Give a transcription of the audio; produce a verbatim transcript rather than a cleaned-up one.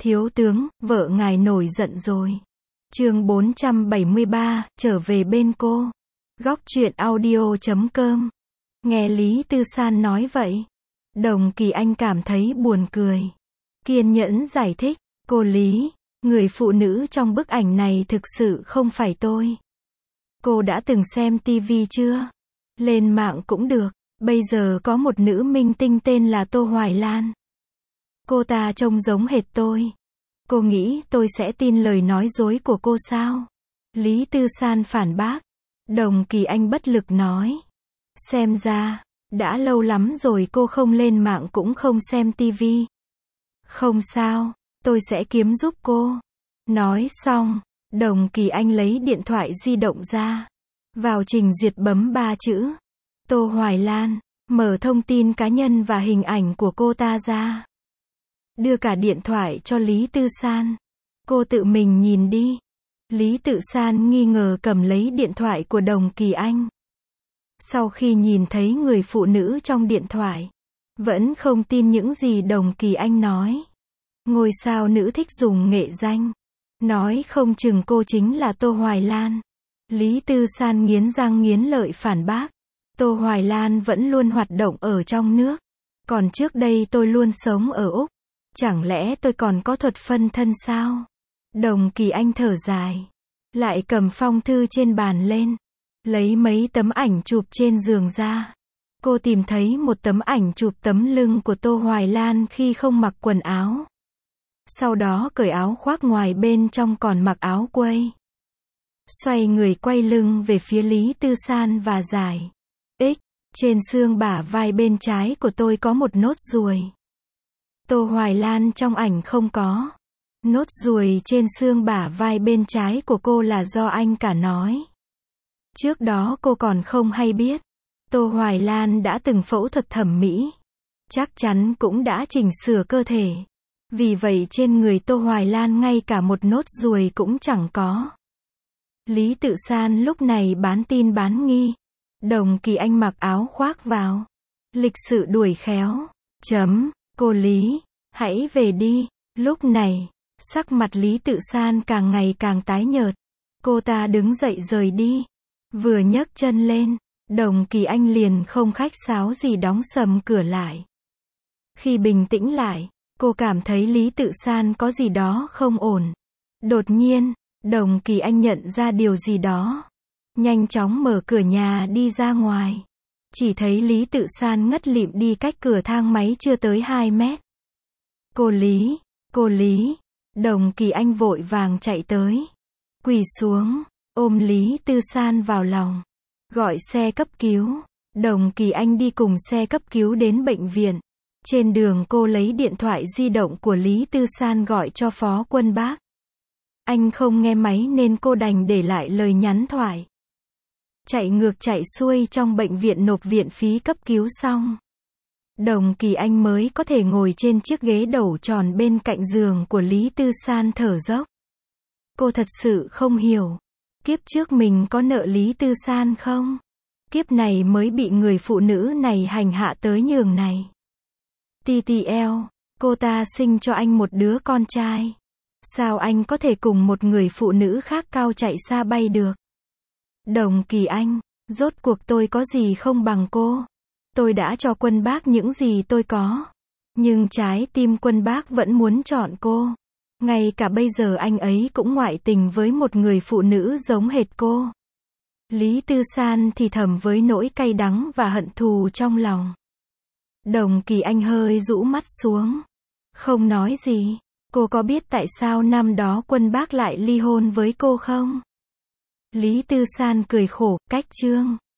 Thiếu tướng, vợ ngài nổi giận rồi. Chương bốn trăm bảy mươi ba, trở về bên cô. Góc truyện audio chấm com. Nghe Lý Tư San nói vậy, Đồng Kỳ Anh cảm thấy buồn cười. Kiên nhẫn giải thích, cô Lý, người phụ nữ trong bức ảnh này thực sự không phải tôi. Cô đã từng xem tivi chưa? Lên mạng cũng được, bây giờ có một nữ minh tinh tên là Tô Hoài Lan. Cô ta trông giống hệt tôi. Cô nghĩ tôi sẽ tin lời nói dối của cô sao? Lý Tư San phản bác. Đồng Kỳ Anh bất lực nói. Xem ra, đã lâu lắm rồi cô không lên mạng cũng không xem tivi. Không sao, tôi sẽ kiếm giúp cô. Nói xong, Đồng Kỳ Anh lấy điện thoại di động ra. Vào trình duyệt bấm ba chữ. Tô Hoài Lan, mở thông tin cá nhân và hình ảnh của cô ta ra. Đưa cả điện thoại cho Lý Tư San. Cô tự mình nhìn đi. Lý Tư San nghi ngờ cầm lấy điện thoại của Đồng Kỳ Anh. Sau khi nhìn thấy người phụ nữ trong điện thoại, vẫn không tin những gì Đồng Kỳ Anh nói. Ngôi sao nữ thích dùng nghệ danh. Nói không chừng cô chính là Tô Hoài Lan. Lý Tư San nghiến răng nghiến lợi phản bác. Tô Hoài Lan vẫn luôn hoạt động ở trong nước. Còn trước đây tôi luôn sống ở Úc. Chẳng lẽ tôi còn có thuật phân thân sao? Đồng Kỳ Anh thở dài. Lại cầm phong thư trên bàn lên. Lấy mấy tấm ảnh chụp trên giường ra. Cô tìm thấy một tấm ảnh chụp tấm lưng của Tô Hoài Lan khi không mặc quần áo. Sau đó cởi áo khoác ngoài bên trong còn mặc áo quây. Xoay người quay lưng về phía Lý Tư San và giải. X, trên xương bả vai bên trái của tôi có một nốt ruồi. Tô Hoài Lan trong ảnh không có. Nốt ruồi trên xương bả vai bên trái của cô là do anh cả nói. Trước đó cô còn không hay biết. Tô Hoài Lan đã từng phẫu thuật thẩm mỹ. Chắc chắn cũng đã chỉnh sửa cơ thể. Vì vậy trên người Tô Hoài Lan ngay cả một nốt ruồi cũng chẳng có. Lý Tư San lúc này bán tin bán nghi. Đồng Kỳ Anh mặc áo khoác vào. Lịch sự đuổi khéo. Chấm. Cô Lý, hãy về đi. Lúc này, sắc mặt Lý Tư San càng ngày càng tái nhợt. Cô ta đứng dậy rời đi. Vừa nhấc chân lên, Đồng Kỳ Anh liền không khách sáo gì đóng sầm cửa lại. Khi bình tĩnh lại, cô cảm thấy Lý Tư San có gì đó không ổn. Đột nhiên, Đồng Kỳ Anh nhận ra điều gì đó. Nhanh chóng mở cửa nhà đi ra ngoài. Chỉ thấy Lý Tư San ngất lịm đi cách cửa thang máy chưa tới hai mét. Cô Lý, cô Lý. Đồng Kỳ Anh vội vàng chạy tới. Quỳ xuống, ôm Lý Tư San vào lòng. Gọi xe cấp cứu. Đồng Kỳ Anh đi cùng xe cấp cứu đến bệnh viện. Trên đường cô lấy điện thoại di động của Lý Tư San gọi cho Phó Quân Bác. Anh không nghe máy nên cô đành để lại lời nhắn thoại. Chạy ngược chạy xuôi trong bệnh viện nộp viện phí cấp cứu xong. Đồng Kỳ Anh mới có thể ngồi trên chiếc ghế đầu tròn bên cạnh giường của Lý Tư San thở dốc. Cô thật sự không hiểu. Kiếp trước mình có nợ Lý Tư San không? Kiếp này mới bị người phụ nữ này hành hạ tới nhường này. tê tê lờ, cô ta sinh cho anh một đứa con trai. Sao anh có thể cùng một người phụ nữ khác cao chạy xa bay được? Đồng Kỳ Anh, rốt cuộc tôi có gì không bằng cô? Tôi đã cho Quân Bác những gì tôi có. Nhưng trái tim Quân Bác vẫn muốn chọn cô. Ngay cả bây giờ anh ấy cũng ngoại tình với một người phụ nữ giống hệt cô. Lý Tư San thì thầm với nỗi cay đắng và hận thù trong lòng. Đồng Kỳ Anh hơi rũ mắt xuống. Không nói gì. Cô có biết tại sao năm đó Quân Bác lại ly hôn với cô không? Lý Tư San cười khổ, cách chương.